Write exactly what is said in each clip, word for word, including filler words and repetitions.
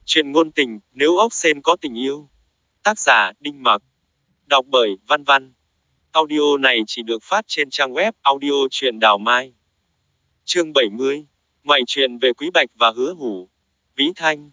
Chuyện ngôn tình, nếu ốc sên có tình yêu. Tác giả, Đinh Mặc. Đọc bởi, Văn Văn. Audio này chỉ được phát trên trang web audio truyện Đào Mai. Chương bảy mươi. Ngoại truyện về Quý Bạch và Hứa Hủ. Vĩ Thanh.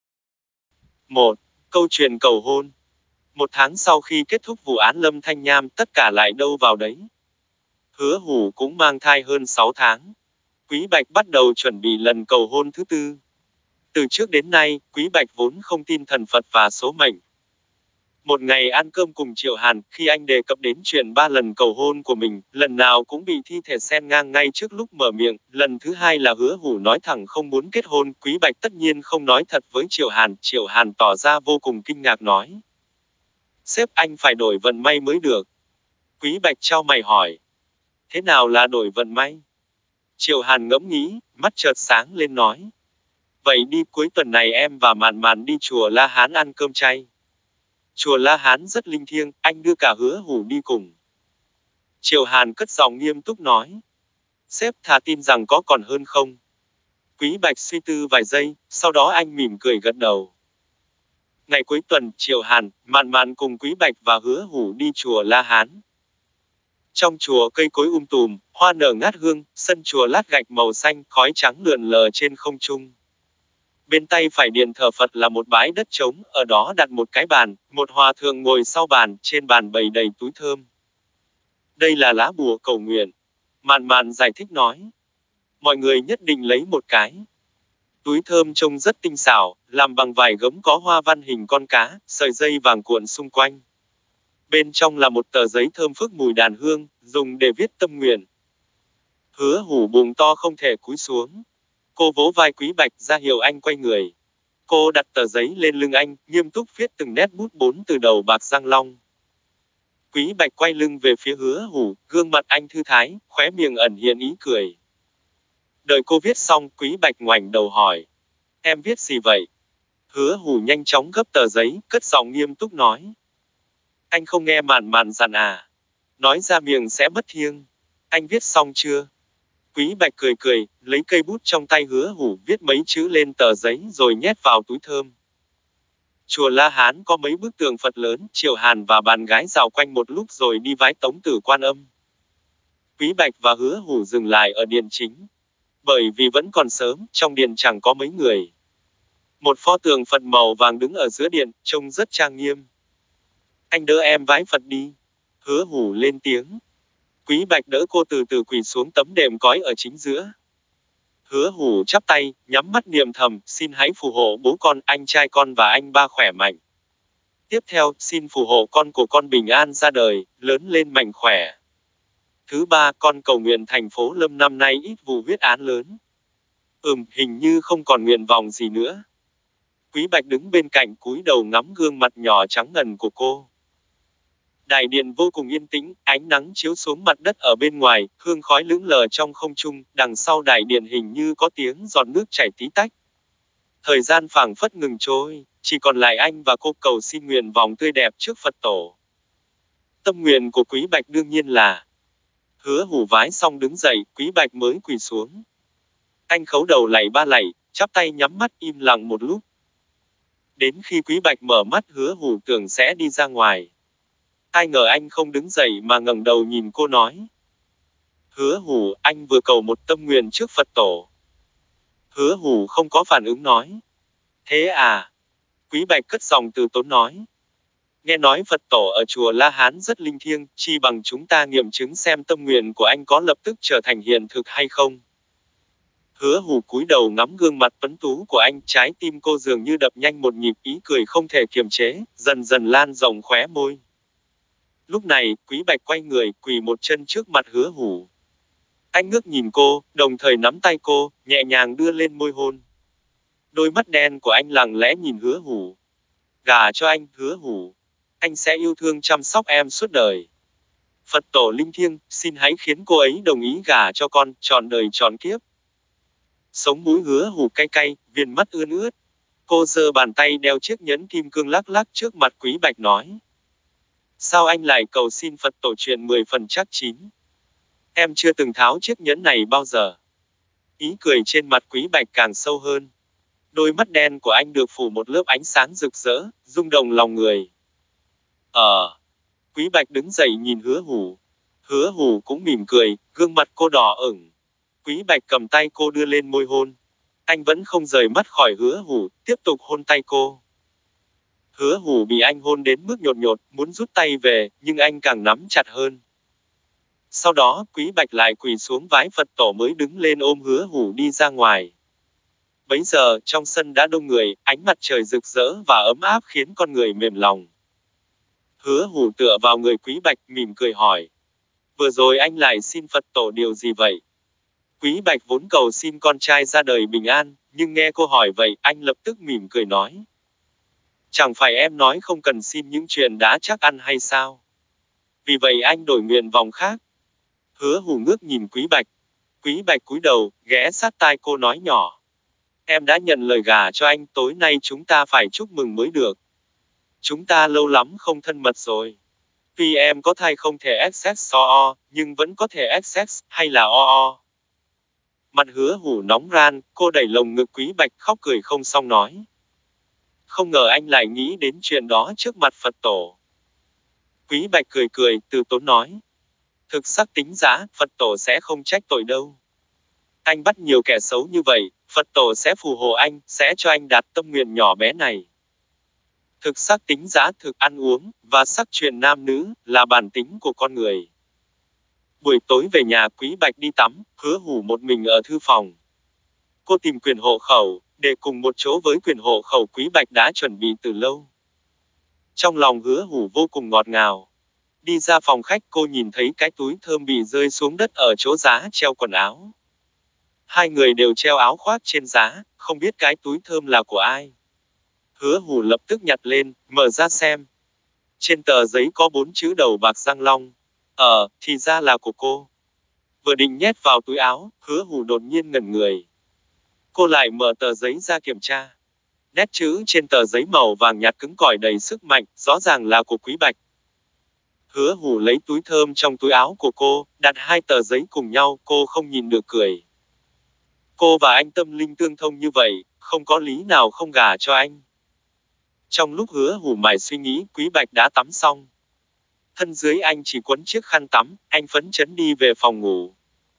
một. Câu chuyện cầu hôn. Một tháng sau khi kết thúc vụ án Lâm Thanh Nham, tất cả lại đâu vào đấy. Hứa Hủ cũng mang thai hơn sáu tháng. Quý Bạch bắt đầu chuẩn bị lần cầu hôn thứ tư. Từ trước đến nay, Quý Bạch vốn không tin thần Phật và số mệnh. Một ngày ăn cơm cùng Triệu Hàn, khi anh đề cập đến chuyện ba lần cầu hôn của mình, lần nào cũng bị thi thể xen ngang ngay trước lúc mở miệng, lần thứ hai là Hứa Hủ nói thẳng không muốn kết hôn, Quý Bạch tất nhiên không nói thật với Triệu Hàn, Triệu Hàn tỏ ra vô cùng kinh ngạc nói. Sếp, anh phải đổi vận may mới được. Quý Bạch chau mày hỏi. Thế nào là đổi vận may? Triệu Hàn ngẫm nghĩ, mắt chợt sáng lên nói. Vậy đi, cuối tuần này em và Mạn Mạn đi chùa La Hán ăn cơm chay. Chùa La Hán rất linh thiêng, anh đưa cả Hứa Hủ đi cùng. Triệu Hàn cất giọng nghiêm túc nói. Sếp, thà tin rằng có còn hơn không? Quý Bạch suy tư vài giây, sau đó anh mỉm cười gật đầu. Ngày cuối tuần, Triệu Hàn, Mạn Mạn cùng Quý Bạch và Hứa Hủ đi chùa La Hán. Trong chùa cây cối um tùm, hoa nở ngát hương, sân chùa lát gạch màu xanh, khói trắng lượn lờ trên không trung. Bên tay phải điện thờ Phật là một bãi đất trống, ở đó đặt một cái bàn, một hòa thượng ngồi sau bàn, trên bàn bày đầy túi thơm. Đây là lá bùa cầu nguyện. Mạn Mạn giải thích nói. Mọi người nhất định lấy một cái. Túi thơm trông rất tinh xảo, làm bằng vải gấm có hoa văn hình con cá, sợi dây vàng cuộn xung quanh. Bên trong là một tờ giấy thơm phức mùi đàn hương, dùng để viết tâm nguyện. Hứa Hủ bụng to không thể cúi xuống. Cô vỗ vai Quý Bạch ra hiệu anh quay người. Cô đặt tờ giấy lên lưng anh, nghiêm túc viết từng nét bút bốn từ đầu bạc răng long. Quý Bạch quay lưng về phía Hứa Hủ, gương mặt anh thư thái, khóe miệng ẩn hiện ý cười. Đợi cô viết xong, Quý Bạch ngoảnh đầu hỏi. Em viết gì vậy? Hứa Hủ nhanh chóng gấp tờ giấy, cất giọng nghiêm túc nói. Anh không nghe Mạn Mạn dặn à? Nói ra miệng sẽ bất thiêng. Anh viết xong chưa? Quý Bạch cười cười, lấy cây bút trong tay Hứa Hủ viết mấy chữ lên tờ giấy rồi nhét vào túi thơm. Chùa La Hán có mấy bức tượng Phật lớn, Triệu Hàn và bạn gái dạo quanh một lúc rồi đi vái Tống Tử Quan Âm. Quý Bạch và Hứa Hủ dừng lại ở điện chính. Bởi vì vẫn còn sớm, trong điện chẳng có mấy người. Một pho tượng Phật màu vàng đứng ở giữa điện, trông rất trang nghiêm. Anh đỡ em vái Phật đi. Hứa Hủ lên tiếng. Quý Bạch đỡ cô từ từ quỳ xuống tấm đệm cói ở chính giữa. Hứa Hủ chắp tay, nhắm mắt niệm thầm, xin hãy phù hộ bố con, anh trai con và anh ba khỏe mạnh. Tiếp theo, xin phù hộ con của con bình an ra đời, lớn lên mạnh khỏe. Thứ ba, con cầu nguyện thành phố Lâm năm nay ít vụ huyết án lớn. Ừm, hình như không còn nguyện vọng gì nữa. Quý Bạch đứng bên cạnh cúi đầu ngắm gương mặt nhỏ trắng ngần của cô. Đại điện vô cùng yên tĩnh, ánh nắng chiếu xuống mặt đất ở bên ngoài, hương khói lững lờ trong không trung, đằng sau đại điện hình như có tiếng giọt nước chảy tí tách. Thời gian phảng phất ngừng trôi, chỉ còn lại anh và cô cầu xin nguyện vọng tươi đẹp trước Phật tổ. Tâm nguyện của Quý Bạch đương nhiên là Hứa Hủ vái xong đứng dậy, Quý Bạch mới quỳ xuống. Anh khấu đầu lạy ba lạy, chắp tay nhắm mắt im lặng một lúc. Đến khi Quý Bạch mở mắt, Hứa Hủ tưởng sẽ đi ra ngoài. Ai ngờ anh không đứng dậy mà ngẩng đầu nhìn cô nói. Hứa Hủ, anh vừa cầu một tâm nguyện trước Phật tổ. Hứa Hủ không có phản ứng nói. Thế à? Quý Bạch cất giọng từ tốn nói. Nghe nói Phật tổ ở chùa La Hán rất linh thiêng, chi bằng chúng ta nghiệm chứng xem tâm nguyện của anh có lập tức trở thành hiện thực hay không. Hứa Hủ cúi đầu ngắm gương mặt tuấn tú của anh, trái tim cô dường như đập nhanh một nhịp, ý cười không thể kiềm chế, dần dần lan rộng khóe môi. Lúc này, Quý Bạch quay người, quỳ một chân trước mặt Hứa Hủ. Anh ngước nhìn cô, đồng thời nắm tay cô, nhẹ nhàng đưa lên môi hôn. Đôi mắt đen của anh lặng lẽ nhìn Hứa Hủ. Gả cho anh, Hứa Hủ. Anh sẽ yêu thương chăm sóc em suốt đời. Phật tổ linh thiêng, xin hãy khiến cô ấy đồng ý gả cho con, trọn đời trọn kiếp. Sống mũi Hứa Hủ cay cay, viền mắt ươn ướt. Cô giơ bàn tay đeo chiếc nhẫn kim cương lắc lắc trước mặt Quý Bạch nói. Sao anh lại cầu xin Phật tổ chuyện mười phần chắc chín? Em chưa từng tháo chiếc nhẫn này bao giờ. Ý cười trên mặt Quý Bạch càng sâu hơn. Đôi mắt đen của anh được phủ một lớp ánh sáng rực rỡ, rung động lòng người. Ờ. Quý Bạch đứng dậy nhìn Hứa Hủ. Hứa Hủ cũng mỉm cười, gương mặt cô đỏ ửng. Quý Bạch cầm tay cô đưa lên môi hôn. Anh vẫn không rời mắt khỏi Hứa Hủ, tiếp tục hôn tay cô. Hứa Hủ bị anh hôn đến mức nhột nhột, muốn rút tay về, nhưng anh càng nắm chặt hơn. Sau đó, Quý Bạch lại quỳ xuống vái Phật tổ mới đứng lên ôm Hứa Hủ đi ra ngoài. Bấy giờ, trong sân đã đông người, ánh mặt trời rực rỡ và ấm áp khiến con người mềm lòng. Hứa Hủ tựa vào người Quý Bạch, mỉm cười hỏi. Vừa rồi anh lại xin Phật tổ điều gì vậy? Quý Bạch vốn cầu xin con trai ra đời bình an, nhưng nghe cô hỏi vậy, anh lập tức mỉm cười nói. Chẳng phải em nói không cần xin những chuyện đã chắc ăn hay sao? Vì vậy anh đổi nguyện vọng khác. Hứa Hủ ngước nhìn Quý Bạch. Quý Bạch cúi đầu, ghé sát tai cô nói nhỏ. Em đã nhận lời gả cho anh, tối nay chúng ta phải chúc mừng mới được. Chúng ta lâu lắm không thân mật rồi. Tuy em có thai không thể access so o, nhưng vẫn có thể access, hay là o o. Mặt Hứa Hủ nóng ran, cô đẩy lồng ngực Quý Bạch khóc cười không xong nói. Không ngờ anh lại nghĩ đến chuyện đó trước mặt Phật tổ. Quý Bạch cười cười, từ tốn nói. Thực sắc tính giá, Phật tổ sẽ không trách tội đâu. Anh bắt nhiều kẻ xấu như vậy, Phật tổ sẽ phù hộ anh, sẽ cho anh đạt tâm nguyện nhỏ bé này. Thực sắc tính giá thực ăn uống, và sắc chuyện nam nữ, là bản tính của con người. Buổi tối về nhà Quý Bạch đi tắm, Hứa Hủ một mình ở thư phòng. Cô tìm quyền hộ khẩu, để cùng một chỗ với quyền hộ khẩu Quý Bạch đã chuẩn bị từ lâu. Trong lòng Hứa Hủ vô cùng ngọt ngào. Đi ra phòng khách cô nhìn thấy cái túi thơm bị rơi xuống đất ở chỗ giá treo quần áo. Hai người đều treo áo khoác trên giá, không biết cái túi thơm là của ai. Hứa Hủ lập tức nhặt lên, mở ra xem. Trên tờ giấy có bốn chữ đầu bạc răng long. Ờ, thì ra là của cô. Vừa định nhét vào túi áo, Hứa Hủ đột nhiên ngẩn người. Cô lại mở tờ giấy ra kiểm tra. Nét chữ trên tờ giấy màu vàng nhạt cứng cỏi đầy sức mạnh, rõ ràng là của Quý Bạch. Hứa Hủ lấy túi thơm trong túi áo của cô, đặt hai tờ giấy cùng nhau, cô không nhìn được cười. Cô và anh tâm linh tương thông như vậy, không có lý nào không gả cho anh. Trong lúc Hứa Hủ mải suy nghĩ, Quý Bạch đã tắm xong. Thân dưới anh chỉ quấn chiếc khăn tắm, anh phấn chấn đi về phòng ngủ.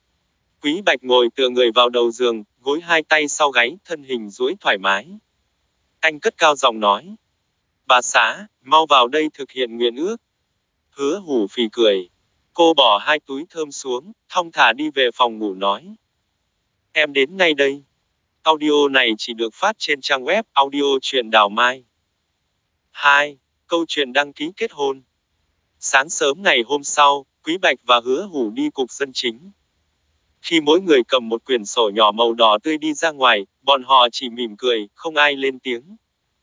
Quý Bạch ngồi tựa người vào đầu giường, gối hai tay sau gáy, thân hình duỗi thoải mái. Anh cất cao giọng nói. Bà xã, mau vào đây thực hiện nguyện ước. Hứa Hủ phì cười. Cô bỏ hai túi thơm xuống, thong thả đi về phòng ngủ nói. Em đến ngay đây. Audio này chỉ được phát trên trang web audio truyện đào mai. hai. Câu chuyện đăng ký kết hôn. Sáng sớm ngày hôm sau, Quý Bạch và Hứa Hủ đi cục dân chính. Khi mỗi người cầm một quyển sổ nhỏ màu đỏ tươi đi ra ngoài, bọn họ chỉ mỉm cười, không ai lên tiếng.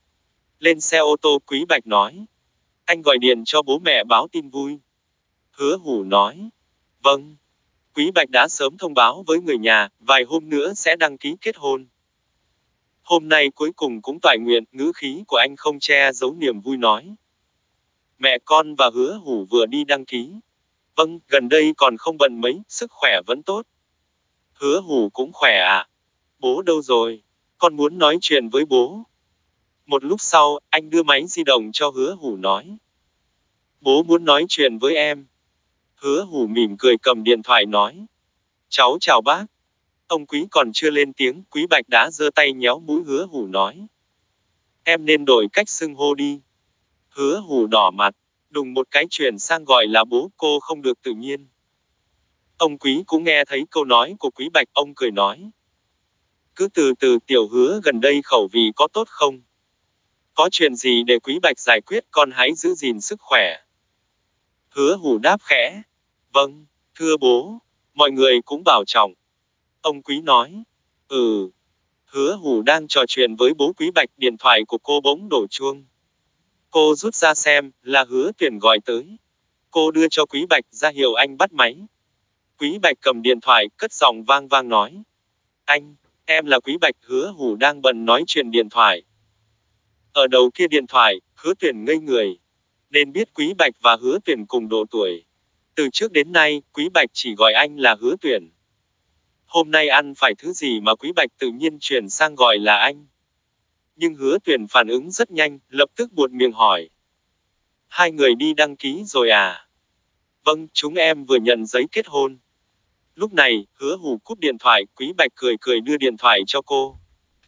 Lên xe ô tô Quý Bạch nói. Anh gọi điện cho bố mẹ báo tin vui. Hứa Hủ nói. Vâng. Quý Bạch đã sớm thông báo với người nhà, vài hôm nữa sẽ đăng ký kết hôn. Hôm nay cuối cùng cũng toại nguyện, ngữ khí của anh không che giấu niềm vui nói. Mẹ con và Hứa Hủ vừa đi đăng ký. Vâng, gần đây còn không bận mấy, sức khỏe vẫn tốt. Hứa Hủ cũng khỏe à? Bố đâu rồi? Con muốn nói chuyện với bố. Một lúc sau, anh đưa máy di động cho Hứa Hủ nói. Bố muốn nói chuyện với em. Hứa Hủ mỉm cười cầm điện thoại nói. Cháu chào bác. Ông Quý còn chưa lên tiếng, Quý Bạch đã giơ tay nhéo mũi Hứa Hủ nói. Em nên đổi cách xưng hô đi. Hứa Hủ đỏ mặt, đùng một cái chuyển sang gọi là bố, cô không được tự nhiên. Ông Quý cũng nghe thấy câu nói của Quý Bạch, ông cười nói. Cứ từ từ tiểu Hứa gần đây khẩu vị có tốt không? Có chuyện gì để Quý Bạch giải quyết, con hãy giữ gìn sức khỏe. Hứa Hủ đáp khẽ. Vâng, thưa bố. Mọi người cũng bảo trọng. Ông Quý nói. Ừ. Hứa Hủ đang trò chuyện với bố Quý Bạch, điện thoại của cô bỗng đổ chuông. Cô rút ra xem, là Hứa Tuyển gọi tới. Cô đưa cho Quý Bạch, ra hiệu anh bắt máy. Quý Bạch cầm điện thoại, cất giọng vang vang nói. Anh, em là Quý Bạch. Hứa Hủ đang bận nói chuyện điện thoại. Ở đầu kia điện thoại, Hứa Tuyển ngây người. Nên biết Quý Bạch và Hứa Tuyển cùng độ tuổi. Từ trước đến nay, Quý Bạch chỉ gọi anh là Hứa Tuyển. Hôm nay ăn phải thứ gì mà Quý Bạch tự nhiên chuyển sang gọi là anh. Nhưng Hứa Tuyền phản ứng rất nhanh, lập tức buột miệng hỏi. Hai người đi đăng ký rồi à? Vâng, chúng em vừa nhận giấy kết hôn. Lúc này, Hứa Hủ cúp điện thoại, Quý Bạch cười cười đưa điện thoại cho cô.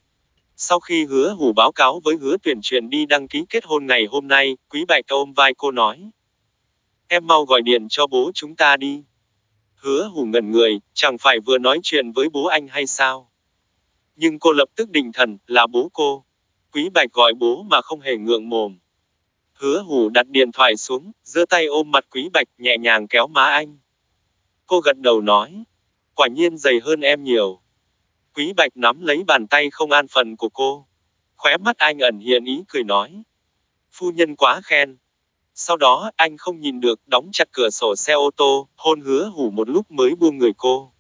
Sau khi Hứa Hủ báo cáo với Hứa Tuyền chuyện đi đăng ký kết hôn ngày hôm nay, Quý Bạch ôm vai cô nói. Em mau gọi điện cho bố chúng ta đi. Hứa Hủ ngẩn người, chẳng phải vừa nói chuyện với bố anh hay sao? Nhưng cô lập tức định thần, là bố cô. Quý Bạch gọi bố mà không hề ngượng mồm. Hứa Hủ đặt điện thoại xuống, giơ tay ôm mặt Quý Bạch, nhẹ nhàng kéo má anh. Cô gật đầu nói. Quả nhiên dày hơn em nhiều. Quý Bạch nắm lấy bàn tay không an phận của cô. Khóe mắt anh ẩn hiện ý cười nói. Phu nhân quá khen. Sau đó, anh không nhìn được, đóng chặt cửa sổ xe ô tô, hôn Hứa Hủ một lúc mới buông người cô.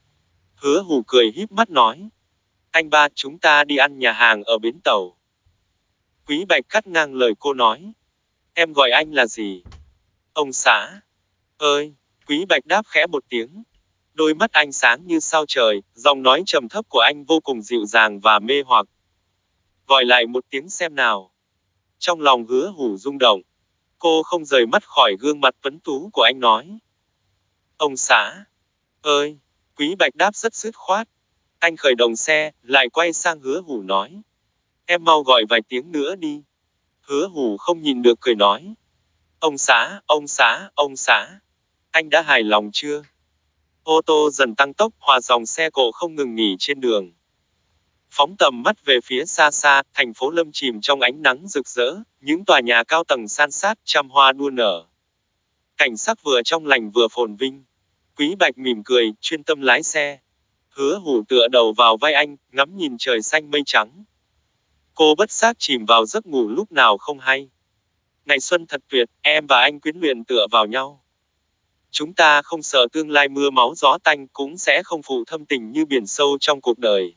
Hứa Hủ cười híp mắt nói. Anh ba, chúng ta đi ăn nhà hàng ở bến tàu. Quý Bạch cắt ngang lời cô nói. Em gọi anh là gì? Ông xã. Ơi, Quý Bạch đáp khẽ một tiếng. Đôi mắt anh sáng như sao trời, giọng nói trầm thấp của anh vô cùng dịu dàng và mê hoặc. Gọi lại một tiếng xem nào. Trong lòng Hứa Hủ rung động. Cô không rời mắt khỏi gương mặt tuấn tú của anh nói. Ông xã. Ơi, Quý Bạch đáp rất dứt khoát. Anh khởi động xe, lại quay sang Hứa Hủ nói. Em mau gọi vài tiếng nữa đi. Hứa Hủ không nhìn được cười nói. Ông xã, ông xã, ông xã. Anh đã hài lòng chưa? Ô tô dần tăng tốc, hòa dòng xe cộ không ngừng nghỉ trên đường. Phóng tầm mắt về phía xa xa, thành phố lâm chìm trong ánh nắng rực rỡ, những tòa nhà cao tầng san sát, trăm hoa đua nở. Cảnh sắc vừa trong lành vừa phồn vinh. Quý Bạch mỉm cười, chuyên tâm lái xe. Hứa Hủ tựa đầu vào vai anh, ngắm nhìn trời xanh mây trắng. Cô bất giác chìm vào giấc ngủ lúc nào không hay. Ngày xuân thật tuyệt, em và anh quyến luyện tựa vào nhau. Chúng ta không sợ tương lai mưa máu gió tanh, cũng sẽ không phụ thâm tình như biển sâu trong cuộc đời.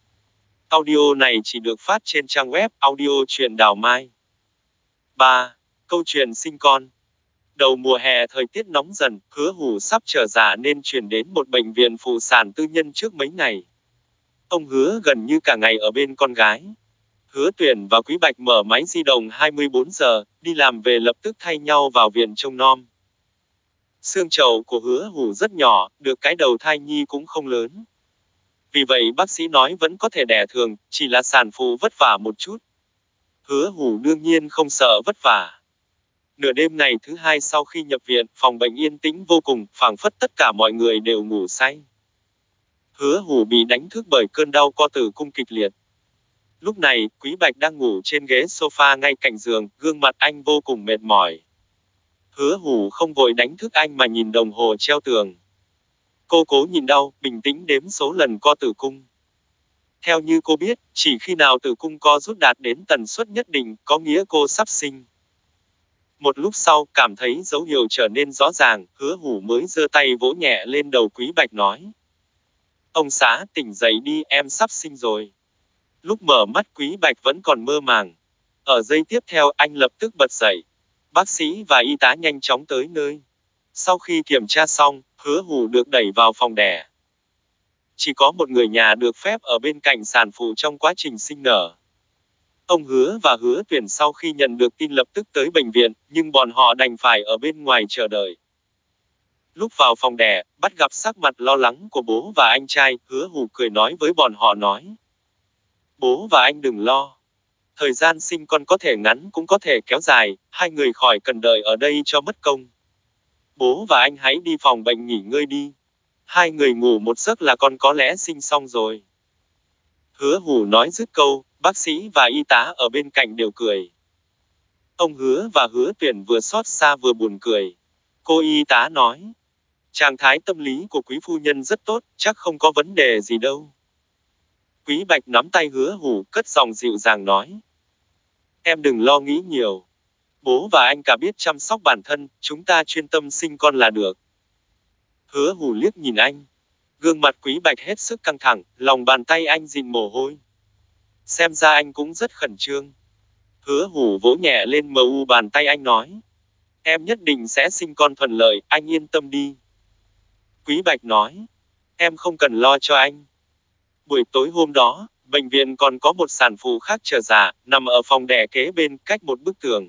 Audio này chỉ được phát trên trang web audio truyện đào mai. ba. Câu chuyện sinh con. Đầu mùa hè thời tiết nóng dần, Hứa Hủ sắp trở dạ nên chuyển đến một bệnh viện phụ sản tư nhân trước mấy ngày. Ông Hứa gần như cả ngày ở bên con gái. Hứa Tuyền và Quý Bạch mở máy di động hai mươi bốn giờ, đi làm về lập tức thay nhau vào viện trông nom. Xương chậu của Hứa Hủ rất nhỏ, được cái đầu thai nhi cũng không lớn. Vì vậy bác sĩ nói vẫn có thể đẻ thường, chỉ là sản phụ vất vả một chút. Hứa Hủ đương nhiên không sợ vất vả. Nửa đêm ngày thứ hai sau khi nhập viện, phòng bệnh yên tĩnh vô cùng, phảng phất tất cả mọi người đều ngủ say. Hứa Hủ bị đánh thức bởi cơn đau co tử cung kịch liệt. Lúc này, Quý Bạch đang ngủ trên ghế sofa ngay cạnh giường, gương mặt anh vô cùng mệt mỏi. Hứa Hủ không vội đánh thức anh mà nhìn đồng hồ treo tường. Cô cố nhìn đau, bình tĩnh đếm số lần co tử cung. Theo như cô biết, chỉ khi nào tử cung co rút đạt đến tần suất nhất định, có nghĩa cô sắp sinh. Một lúc sau, cảm thấy dấu hiệu trở nên rõ ràng, Hứa Hủ mới giơ tay vỗ nhẹ lên đầu Quý Bạch nói. Ông xã, tỉnh dậy đi, em sắp sinh rồi. Lúc mở mắt Quý Bạch vẫn còn mơ màng. Ở giây tiếp theo, anh lập tức bật dậy. Bác sĩ và y tá nhanh chóng tới nơi. Sau khi kiểm tra xong, Hứa Hủ được đẩy vào phòng đẻ. Chỉ có một người nhà được phép ở bên cạnh sản phụ trong quá trình sinh nở. Ông Hứa và Hứa Tuyền sau khi nhận được tin lập tức tới bệnh viện, nhưng bọn họ đành phải ở bên ngoài chờ đợi. Lúc vào phòng đẻ, bắt gặp sắc mặt lo lắng của bố và anh trai, Hứa Hủ cười nói với bọn họ nói. Bố và anh đừng lo. Thời gian sinh con có thể ngắn cũng có thể kéo dài, hai người khỏi cần đợi ở đây cho mất công. Bố và anh hãy đi phòng bệnh nghỉ ngơi đi. Hai người ngủ một giấc là con có lẽ sinh xong rồi. Hứa Hủ nói dứt câu, bác sĩ và y tá ở bên cạnh đều cười. Ông Hứa và Hứa Tuyền vừa xót xa vừa buồn cười. Cô y tá nói. Trạng thái tâm lý của quý phu nhân rất tốt, chắc không có vấn đề gì đâu. Quý Bạch nắm tay Hứa Hủ, cất giọng dịu dàng nói. Em đừng lo nghĩ nhiều. Bố và anh cả biết chăm sóc bản thân, chúng ta chuyên tâm sinh con là được. Hứa Hủ liếc nhìn anh. Gương mặt Quý Bạch hết sức căng thẳng, lòng bàn tay anh dịn mồ hôi. Xem ra anh cũng rất khẩn trương. Hứa Hủ vỗ nhẹ lên mờ u bàn tay anh nói. Em nhất định sẽ sinh con thuận lợi, anh yên tâm đi. Quý Bạch nói. Em không cần lo cho anh. Buổi tối hôm đó, Bệnh viện còn có một sản phụ khác chờ dạ, nằm ở phòng đẻ kế bên, cách một bức tường.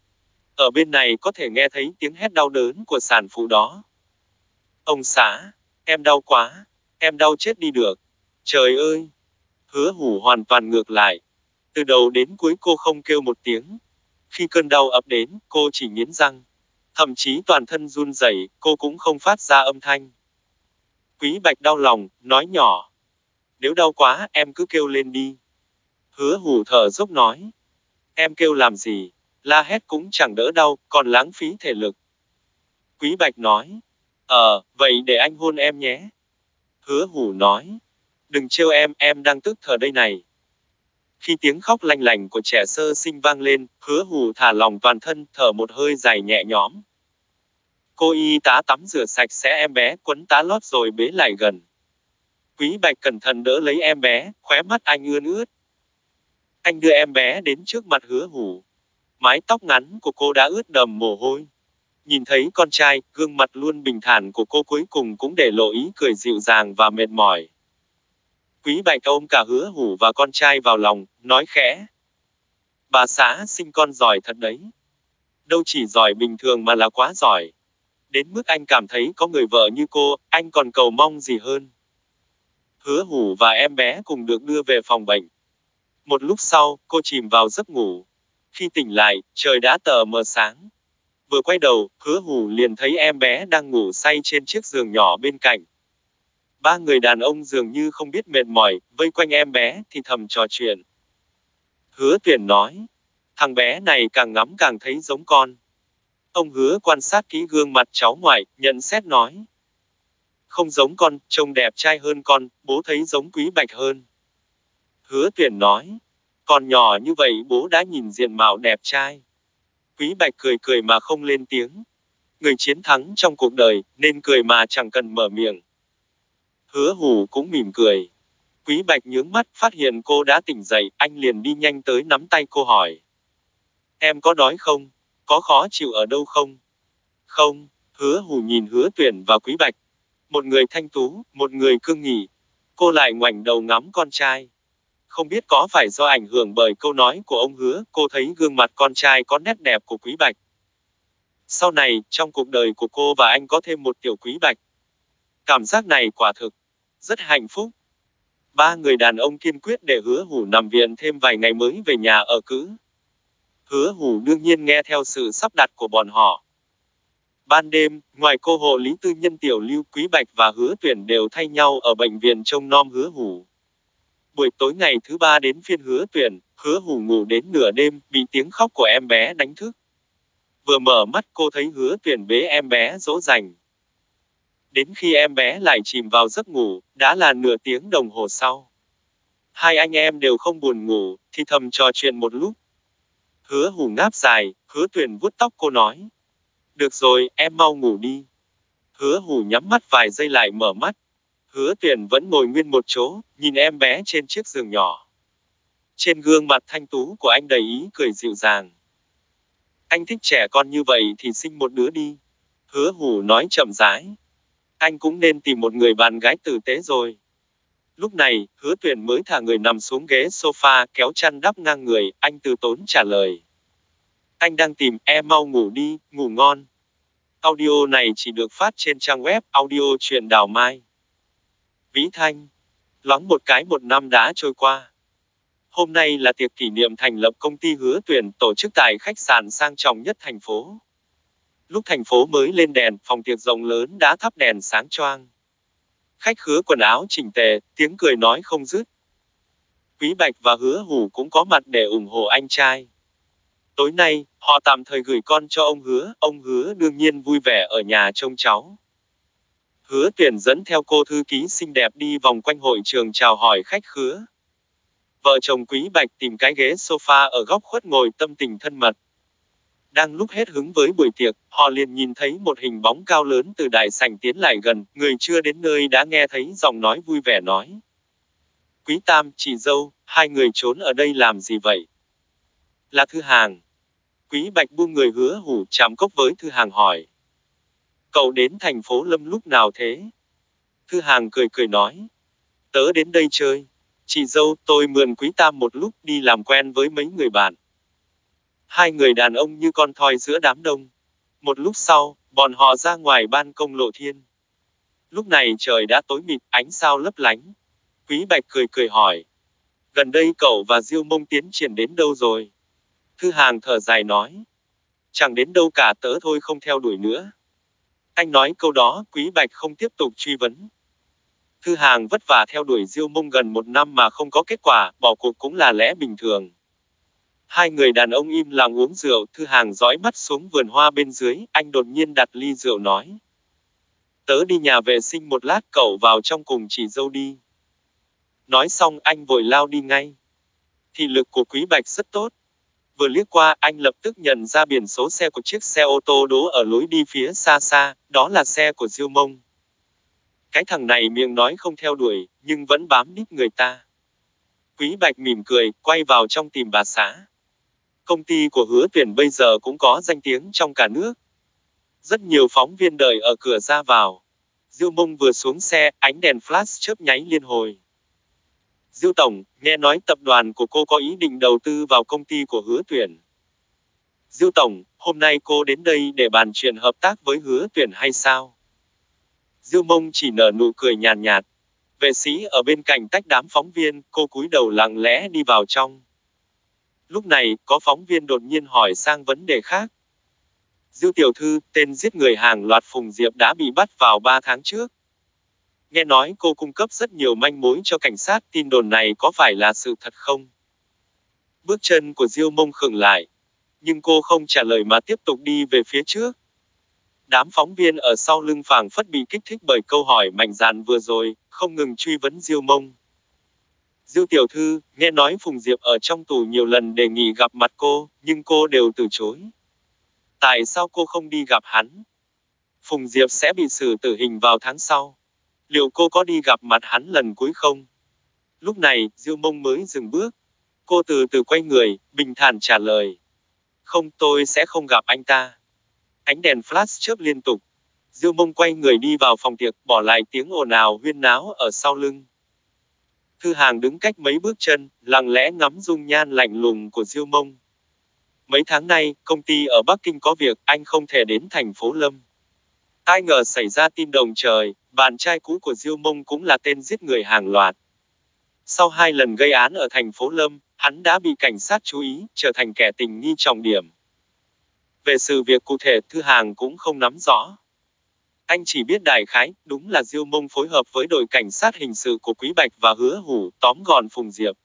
Ở bên này có thể nghe thấy tiếng hét đau đớn của sản phụ đó. Ông xã, em đau quá, em đau chết đi được. Trời ơi! Hứa Hủ hoàn toàn ngược lại. Từ đầu đến cuối cô không kêu một tiếng. Khi cơn đau ập đến, cô chỉ nghiến răng. Thậm chí toàn thân run rẩy, cô cũng không phát ra âm thanh. Quý Bạch đau lòng, nói nhỏ. Nếu đau quá, em cứ kêu lên đi. Hứa Hủ thở dốc nói. Em kêu làm gì? La hét cũng chẳng đỡ đau, còn lãng phí thể lực. Quý Bạch nói. Ờ, vậy để anh hôn em nhé. Hứa Hủ nói. Đừng trêu em, em đang tức thở đây này. Khi tiếng khóc lanh lành của trẻ sơ sinh vang lên, Hứa Hủ thả lỏng toàn thân, thở một hơi dài nhẹ nhõm. Cô y tá tắm rửa sạch sẽ em bé, quấn tá lót rồi bế lại gần. Quý Bạch cẩn thận đỡ lấy em bé, khóe mắt anh ươn ướt. Anh đưa em bé đến trước mặt Hứa Hủ. Mái tóc ngắn của cô đã ướt đầm mồ hôi. Nhìn thấy con trai, gương mặt luôn bình thản của cô cuối cùng cũng để lộ ý cười dịu dàng và mệt mỏi. Quý Bạch ôm cả Hứa Hủ và con trai vào lòng, nói khẽ. Bà xã sinh con giỏi thật đấy. Đâu chỉ giỏi bình thường mà là quá giỏi. Đến mức anh cảm thấy có người vợ như cô, anh còn cầu mong gì hơn. Hứa Hủ và em bé cùng được đưa về phòng bệnh. Một lúc sau, cô chìm vào giấc ngủ. Khi tỉnh lại, trời đã tờ mờ sáng. Vừa quay đầu, Hứa Hủ liền thấy em bé đang ngủ say trên chiếc giường nhỏ bên cạnh. Ba người đàn ông dường như không biết mệt mỏi, vây quanh em bé thì thầm trò chuyện. Hứa Tuyển nói, thằng bé này càng ngắm càng thấy giống con. Ông Hứa quan sát kỹ gương mặt cháu ngoại, nhận xét nói. Không giống con, trông đẹp trai hơn con, bố thấy giống Quý Bạch hơn. Hứa Tuyển nói, còn nhỏ như vậy bố đã nhìn diện mạo đẹp trai. Quý Bạch cười cười mà không lên tiếng. Người chiến thắng trong cuộc đời, nên cười mà chẳng cần mở miệng. Hứa Hủ cũng mỉm cười. Quý Bạch nhướng mắt, phát hiện cô đã tỉnh dậy, anh liền đi nhanh tới nắm tay cô hỏi. Em có đói không? Có khó chịu ở đâu không? Không, Hứa Hủ nhìn Hứa Tuyển và Quý Bạch. Một người thanh tú, một người cương nghị. Cô lại ngoảnh đầu ngắm con trai. Không biết có phải do ảnh hưởng bởi câu nói của ông Hứa, cô thấy gương mặt con trai có nét đẹp của Quý Bạch. Sau này, trong cuộc đời của cô và anh có thêm một tiểu Quý Bạch. Cảm giác này quả thực rất hạnh phúc. Ba người đàn ông kiên quyết để Hứa Hủ nằm viện thêm vài ngày mới về nhà ở cữ. Hứa Hủ đương nhiên nghe theo sự sắp đặt của bọn họ. Ban đêm, ngoài cô hộ lý tư nhân tiểu Lưu, Quý Bạch và Hứa Tuyển đều thay nhau ở bệnh viện trông nom Hứa Hủ. Buổi tối ngày thứ ba đến phiên Hứa Tuyển, Hứa Hủ ngủ đến nửa đêm, bị tiếng khóc của em bé đánh thức. Vừa mở mắt cô thấy Hứa Tuyển bế em bé dỗ dành. Đến khi em bé lại chìm vào giấc ngủ, đã là nửa tiếng đồng hồ sau. Hai anh em đều không buồn ngủ, thì thầm trò chuyện một lúc. Hứa Hủ ngáp dài, Hứa Tuyển vuốt tóc cô nói. Được rồi, em mau ngủ đi. Hứa Hủ nhắm mắt vài giây lại mở mắt. Hứa Tuyển vẫn ngồi nguyên một chỗ, nhìn em bé trên chiếc giường nhỏ. Trên gương mặt thanh tú của anh đầy ý cười dịu dàng. Anh thích trẻ con như vậy thì sinh một đứa đi. Hứa Hủ nói chậm rãi. Anh cũng nên tìm một người bạn gái tử tế rồi. Lúc này, Hứa Tuyển mới thả người nằm xuống ghế sofa, kéo chăn đắp ngang người, anh từ tốn trả lời. Anh đang tìm, em mau ngủ đi, ngủ ngon. Audio này chỉ được phát trên trang web audio truyện Đào Mai. Vĩ Thanh. Loáng một cái một năm đã trôi qua. Hôm nay là tiệc kỷ niệm thành lập công ty Hứa Tuyển, tổ chức tại khách sạn sang trọng nhất thành phố. Lúc thành phố mới lên đèn, phòng tiệc rộng lớn đã thắp đèn sáng choang. Khách khứa quần áo chỉnh tề, tiếng cười nói không dứt. Quý Bạch và Hứa Hủ cũng có mặt để ủng hộ anh trai. Tối nay, họ tạm thời gửi con cho ông Hứa, ông Hứa đương nhiên vui vẻ ở nhà trông cháu. Hứa Tuyển dẫn theo cô thư ký xinh đẹp đi vòng quanh hội trường chào hỏi khách khứa. Vợ chồng Quý Bạch tìm cái ghế sofa ở góc khuất ngồi tâm tình thân mật. Đang lúc hết hứng với buổi tiệc, họ liền nhìn thấy một hình bóng cao lớn từ đại sảnh tiến lại gần, người chưa đến nơi đã nghe thấy giọng nói vui vẻ nói. Quý Tam, chị dâu, hai người trốn ở đây làm gì vậy? Là Thư Hàng. Quý Bạch buông người Hứa Hủ chạm cốc với Thư Hàng hỏi. Cậu đến thành phố Lâm lúc nào thế? Thư Hàng cười cười nói. Tớ đến đây chơi. Chị dâu, tôi mượn Quý Tam một lúc đi làm quen với mấy người bạn. Hai người đàn ông như con thoi giữa đám đông. Một lúc sau, bọn họ ra ngoài ban công lộ thiên. Lúc này trời đã tối mịt, ánh sao lấp lánh. Quý Bạch cười cười hỏi. Gần đây cậu và Diêu Mông tiến triển đến đâu rồi? Thư Hàng thở dài nói. Chẳng đến đâu cả, tớ thôi không theo đuổi nữa. Anh nói câu đó, Quý Bạch không tiếp tục truy vấn. Thư Hàng vất vả theo đuổi Diêu Mông gần một năm mà không có kết quả, bỏ cuộc cũng là lẽ bình thường. Hai người đàn ông im lặng uống rượu, Thư Hàng dõi mắt xuống vườn hoa bên dưới, anh đột nhiên đặt ly rượu nói. Tớ đi nhà vệ sinh một lát, cậu vào trong cùng chị dâu đi. Nói xong anh vội lao đi ngay. Thị lực của Quý Bạch rất tốt. Vừa liếc qua, anh lập tức nhận ra biển số xe của chiếc xe ô tô đỗ ở lối đi phía xa xa, đó là xe của Diêu Mông. Cái thằng này miệng nói không theo đuổi, nhưng vẫn bám đít người ta. Quý Bạch mỉm cười, quay vào trong tìm bà xã. Công ty của Hứa Tuyển bây giờ cũng có danh tiếng trong cả nước. Rất nhiều phóng viên đợi ở cửa ra vào. Diêu Mông vừa xuống xe, ánh đèn flash chớp nháy liên hồi. Diêu Tổng, nghe nói tập đoàn của cô có ý định đầu tư vào công ty của Hứa Tuyển. Diêu Tổng, hôm nay cô đến đây để bàn chuyện hợp tác với Hứa Tuyển hay sao? Diêu Mông chỉ nở nụ cười nhàn nhạt. Vệ sĩ ở bên cạnh tách đám phóng viên, cô cúi đầu lặng lẽ đi vào trong. Lúc này, có phóng viên đột nhiên hỏi sang vấn đề khác. Diêu tiểu thư, tên giết người hàng loạt Phùng Diệp đã bị bắt vào ba tháng trước. Nghe nói cô cung cấp rất nhiều manh mối cho cảnh sát, tin đồn này có phải là sự thật không? Bước chân của Diêu Mông khựng lại. Nhưng cô không trả lời mà tiếp tục đi về phía trước. Đám phóng viên ở sau lưng phảng phất bị kích thích bởi câu hỏi mạnh dạn vừa rồi, không ngừng truy vấn Diêu Mông. Diêu tiểu thư, nghe nói Phùng Diệp ở trong tù nhiều lần đề nghị gặp mặt cô, nhưng cô đều từ chối. Tại sao cô không đi gặp hắn? Phùng Diệp sẽ bị xử tử hình vào tháng sau. Liệu cô có đi gặp mặt hắn lần cuối không? Lúc này, Diêu Mông mới dừng bước. Cô từ từ quay người, bình thản trả lời. Không, tôi sẽ không gặp anh ta. Ánh đèn flash chớp liên tục. Diêu Mông quay người đi vào phòng tiệc, bỏ lại tiếng ồn ào huyên náo ở sau lưng. Thư Hàng đứng cách mấy bước chân, lặng lẽ ngắm dung nhan lạnh lùng của Diêu Mông. Mấy tháng nay, công ty ở Bắc Kinh có việc, anh không thể đến thành phố Lâm. Ai ngờ xảy ra tin động trời, bạn trai cũ của Diêu Mông cũng là tên giết người hàng loạt. Sau hai lần gây án ở thành phố Lâm, hắn đã bị cảnh sát chú ý, trở thành kẻ tình nghi trọng điểm. Về sự việc cụ thể, Thư Hàng cũng không nắm rõ. Anh chỉ biết đại khái, đúng là Diêu Mông phối hợp với đội cảnh sát hình sự của Quý Bạch và Hứa Hủ, tóm gọn Phùng Diệp.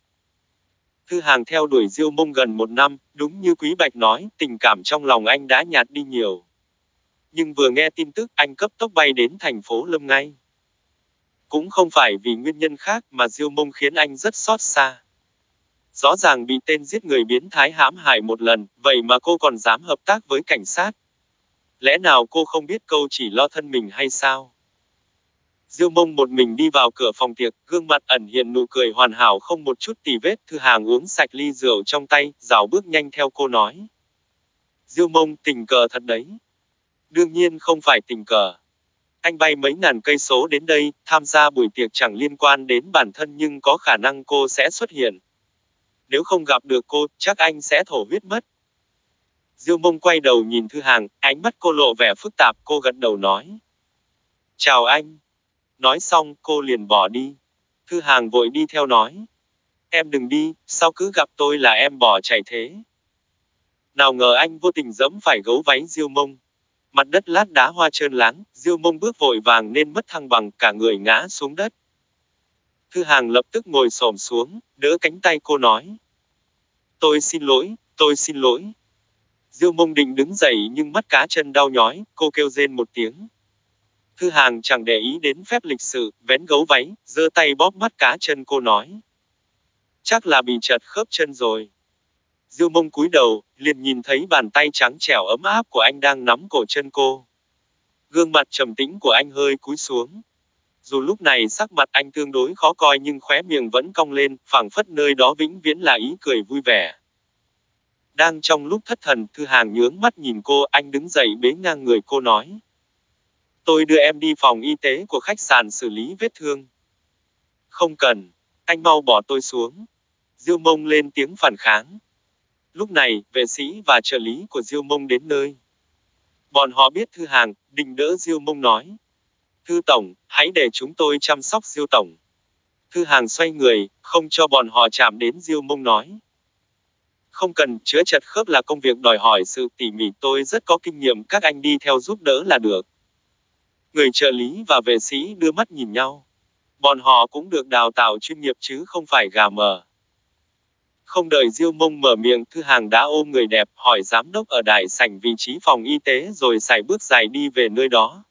Thư Hàng theo đuổi Diêu Mông gần một năm, đúng như Quý Bạch nói, tình cảm trong lòng anh đã nhạt đi nhiều. Nhưng vừa nghe tin tức, anh cấp tốc bay đến thành phố Lâm ngay. Cũng không phải vì nguyên nhân khác mà Diêu Mông khiến anh rất xót xa. Rõ ràng bị tên giết người biến thái hãm hại một lần, vậy mà cô còn dám hợp tác với cảnh sát. Lẽ nào cô không biết câu chỉ lo thân mình hay sao? Diêu Mông một mình đi vào cửa phòng tiệc, gương mặt ẩn hiện nụ cười hoàn hảo không một chút tì vết. Thư Hàng uống sạch ly rượu trong tay, rảo bước nhanh theo cô nói. Diêu Mông, tình cờ thật đấy. Đương nhiên không phải tình cờ. Anh bay mấy ngàn cây số đến đây, tham gia buổi tiệc chẳng liên quan đến bản thân nhưng có khả năng cô sẽ xuất hiện. Nếu không gặp được cô, chắc anh sẽ thổ huyết mất. Diêu Mông quay đầu nhìn Thư Hàng, ánh mắt cô lộ vẻ phức tạp, cô gật đầu nói. Chào anh. Nói xong, cô liền bỏ đi. Thư Hàng vội đi theo nói. Em đừng đi, sao cứ gặp tôi là em bỏ chạy thế? Nào ngờ anh vô tình giẫm phải gấu váy Diêu Mông. Mặt đất lát đá hoa trơn láng, Diêu Mông bước vội vàng nên mất thăng bằng, cả người ngã xuống đất. Thư Hàng lập tức ngồi xổm xuống, đỡ cánh tay cô nói. Tôi xin lỗi, tôi xin lỗi. Diêu Mông định đứng dậy nhưng mắt cá chân đau nhói, cô kêu rên một tiếng. Thư Hàng chẳng để ý đến phép lịch sự, vén gấu váy, giơ tay bóp mắt cá chân cô nói. Chắc là bị trật khớp chân rồi. Diêu Mông cúi đầu, liền nhìn thấy bàn tay trắng trẻo ấm áp của anh đang nắm cổ chân cô. Gương mặt trầm tĩnh của anh hơi cúi xuống. Dù lúc này sắc mặt anh tương đối khó coi nhưng khóe miệng vẫn cong lên, phảng phất nơi đó vĩnh viễn là ý cười vui vẻ. Đang trong lúc thất thần, Thư Hàng nhướng mắt nhìn cô, anh đứng dậy bế ngang người cô nói. Tôi đưa em đi phòng y tế của khách sạn xử lý vết thương. Không cần. Anh mau bỏ tôi xuống. Diêu Mông lên tiếng phản kháng. Lúc này, vệ sĩ và trợ lý của Diêu Mông đến nơi. Bọn họ biết Thư Hàng, định đỡ Diêu Mông nói. Thư Tổng, hãy để chúng tôi chăm sóc Diêu Tổng. Thư Hàng xoay người, không cho bọn họ chạm đến Diêu Mông nói. Không cần, chữa chật khớp là công việc đòi hỏi sự tỉ mỉ, tôi rất có kinh nghiệm, các anh đi theo giúp đỡ là được. Người trợ lý và vệ sĩ đưa mắt nhìn nhau. Bọn họ cũng được đào tạo chuyên nghiệp chứ không phải gà mờ. Không đợi Diêu Mông mở miệng, Thư Hàng đã ôm người đẹp hỏi giám đốc ở đại sảnh vị trí phòng y tế rồi sải bước dài đi về nơi đó.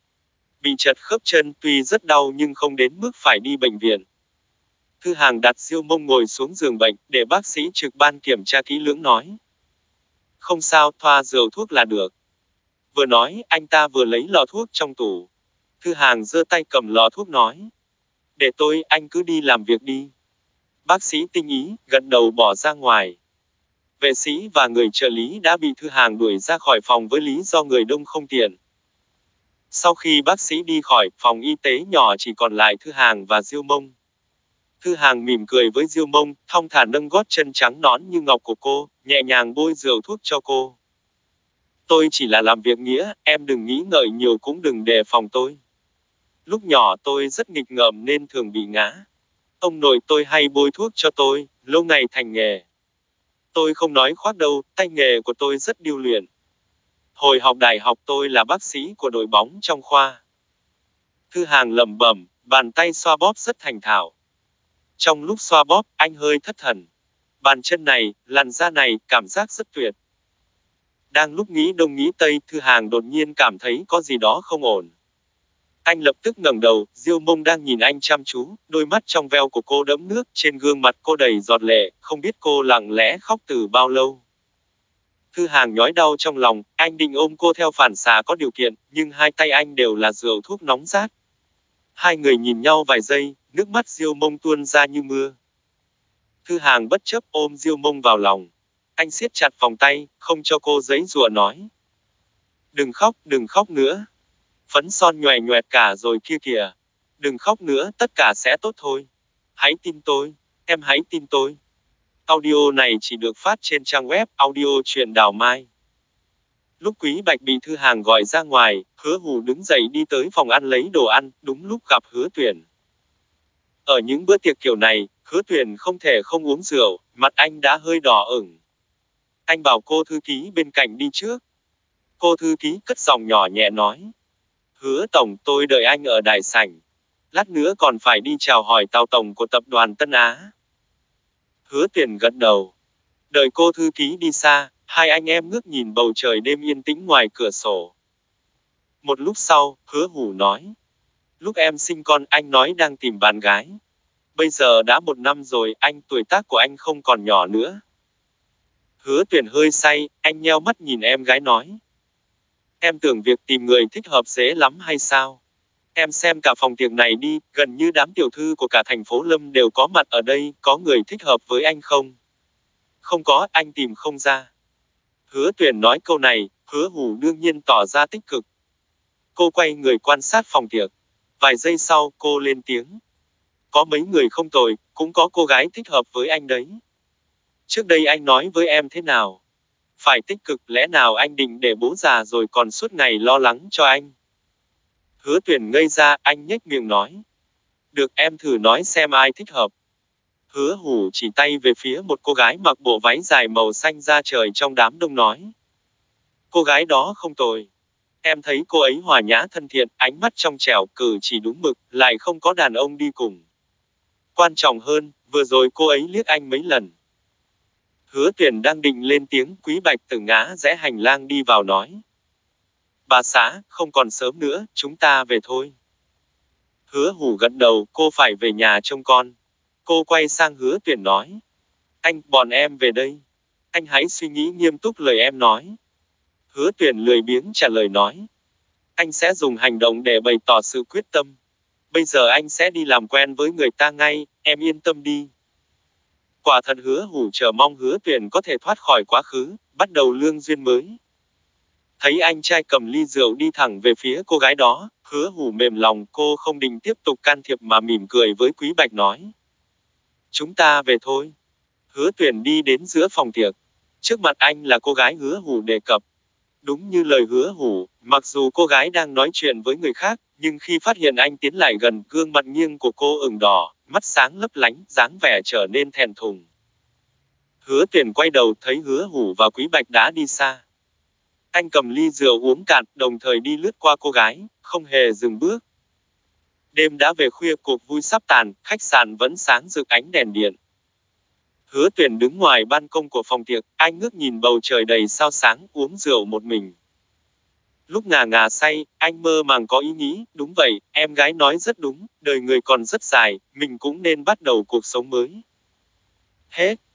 Bị trật khớp chân tuy rất đau nhưng không đến mức phải đi bệnh viện. Thư Hàng đặt Diêu Mông ngồi xuống giường bệnh để bác sĩ trực ban kiểm tra kỹ lưỡng nói. Không sao, thoa rượu thuốc là được. Vừa nói, anh ta vừa lấy lọ thuốc trong tủ. Thư Hàng giơ tay cầm lọ thuốc nói. Để tôi, anh cứ đi làm việc đi. Bác sĩ tinh ý, gật đầu bỏ ra ngoài. Vệ sĩ và người trợ lý đã bị Thư Hàng đuổi ra khỏi phòng với lý do người đông không tiện. Sau khi bác sĩ đi khỏi, phòng y tế nhỏ chỉ còn lại Thư Hàng và Diêu Mông. Thư Hàng mỉm cười với Diêu Mông, thong thả nâng gót chân trắng nõn như ngọc của cô, nhẹ nhàng bôi rượu thuốc cho cô. Tôi chỉ là làm việc nghĩa, em đừng nghĩ ngợi nhiều cũng đừng đề phòng tôi. Lúc nhỏ tôi rất nghịch ngợm nên thường bị ngã. Ông nội tôi hay bôi thuốc cho tôi, lâu ngày thành nghề. Tôi không nói khoác đâu, tay nghề của tôi rất điêu luyện. Hồi học đại học tôi là bác sĩ của đội bóng trong khoa. Thư Hàng lẩm bẩm, bàn tay xoa bóp rất thành thạo. Trong lúc xoa bóp, anh hơi thất thần. Bàn chân này, làn da này, cảm giác rất tuyệt. Đang lúc nghĩ đông nghĩ tây, Thư Hàng đột nhiên cảm thấy có gì đó không ổn. Anh lập tức ngẩng đầu, Diêu Mông đang nhìn anh chăm chú, đôi mắt trong veo của cô đẫm nước, trên gương mặt cô đầy giọt lệ, không biết cô lặng lẽ khóc từ bao lâu. Thư Hàng nhói đau trong lòng, anh định ôm cô theo phản xạ có điều kiện, nhưng hai tay anh đều là rượu thuốc nóng rát. Hai người nhìn nhau vài giây, nước mắt Diêu Mông tuôn ra như mưa. Thư Hàng bất chấp ôm Diêu Mông vào lòng. Anh siết chặt vòng tay, không cho cô giãy giụa nói. Đừng khóc, đừng khóc nữa. Phấn son nhòe nhoẹt cả rồi kia kìa. Đừng khóc nữa, tất cả sẽ tốt thôi. Hãy tin tôi, em hãy tin tôi. Audio này chỉ được phát trên trang web audio truyện Đào Mai. Lúc Quý Bạch bị Thư Hàng gọi ra ngoài, Hứa Hủ đứng dậy đi tới phòng ăn lấy đồ ăn, đúng lúc gặp Hứa Tuyển. Ở những bữa tiệc kiểu này, Hứa Tuyển không thể không uống rượu, mặt anh đã hơi đỏ ửng. Anh bảo cô thư ký bên cạnh đi trước. Cô thư ký cất giọng nhỏ nhẹ nói. Hứa Tổng, tôi đợi anh ở đại sảnh. Lát nữa còn phải đi chào hỏi Tào Tổng của tập đoàn Tân Á. Hứa Tuyển gật đầu. Đợi cô thư ký đi xa, hai anh em ngước nhìn bầu trời đêm yên tĩnh ngoài cửa sổ. Một lúc sau, Hứa Hủ nói. Lúc em sinh con, anh nói đang tìm bạn gái. Bây giờ đã một năm rồi, anh tuổi tác của anh không còn nhỏ nữa. Hứa Tuyển hơi say, anh nheo mắt nhìn em gái nói. Em tưởng việc tìm người thích hợp dễ lắm hay sao? Em xem cả phòng tiệc này đi, gần như đám tiểu thư của cả thành phố Lâm đều có mặt ở đây, có người thích hợp với anh không? Không có, anh tìm không ra. Hứa Tuyển nói câu này, Hứa Hủ đương nhiên tỏ ra tích cực. Cô quay người quan sát phòng tiệc. Vài giây sau, cô lên tiếng. Có mấy người không tồi, cũng có cô gái thích hợp với anh đấy. Trước đây anh nói với em thế nào? Phải tích cực, lẽ nào anh định để bố già rồi còn suốt ngày lo lắng cho anh? Hứa Tuyển ngây ra, anh nhếch miệng nói. Được, em thử nói xem ai thích hợp. Hứa Hủ chỉ tay về phía một cô gái mặc bộ váy dài màu xanh da trời trong đám đông nói. Cô gái đó không tồi. Em thấy cô ấy hòa nhã thân thiện, ánh mắt trong trẻo, cử chỉ đúng mực, lại không có đàn ông đi cùng. Quan trọng hơn, vừa rồi cô ấy liếc anh mấy lần. Hứa Tuyển đang định lên tiếng, Quý Bạch từ ngã rẽ hành lang đi vào nói. Bà xã, không còn sớm nữa, chúng ta về thôi. Hứa Hủ gật đầu, cô phải về nhà trông con. Cô quay sang Hứa Tuyển nói. Anh, bọn em về đây. Anh hãy suy nghĩ nghiêm túc lời em nói. Hứa Tuyển lười biếng trả lời nói. Anh sẽ dùng hành động để bày tỏ sự quyết tâm. Bây giờ anh sẽ đi làm quen với người ta ngay, em yên tâm đi. Quả thật Hứa Hủ chờ mong Hứa Tuyển có thể thoát khỏi quá khứ, bắt đầu lương duyên mới. Thấy anh trai cầm ly rượu đi thẳng về phía cô gái đó, Hứa Hủ mềm lòng, cô không định tiếp tục can thiệp mà mỉm cười với Quý Bạch nói. Chúng ta về thôi. Hứa Tuyển đi đến giữa phòng tiệc. Trước mặt anh là cô gái Hứa Hủ đề cập. Đúng như lời Hứa Hủ, mặc dù cô gái đang nói chuyện với người khác, nhưng khi phát hiện anh tiến lại gần, gương mặt nghiêng của cô ửng đỏ, mắt sáng lấp lánh, dáng vẻ trở nên thẹn thùng. Hứa Tuyển quay đầu thấy Hứa Hủ và Quý Bạch đã đi xa. Anh cầm ly rượu uống cạn, đồng thời đi lướt qua cô gái, không hề dừng bước. Đêm đã về khuya, cuộc vui sắp tàn, khách sạn vẫn sáng rực ánh đèn điện. Hứa Tuyển đứng ngoài ban công của phòng tiệc, anh ngước nhìn bầu trời đầy sao sáng, uống rượu một mình. Lúc ngà ngà say, anh mơ màng có ý nghĩ, đúng vậy, em gái nói rất đúng, đời người còn rất dài, mình cũng nên bắt đầu cuộc sống mới. Hết.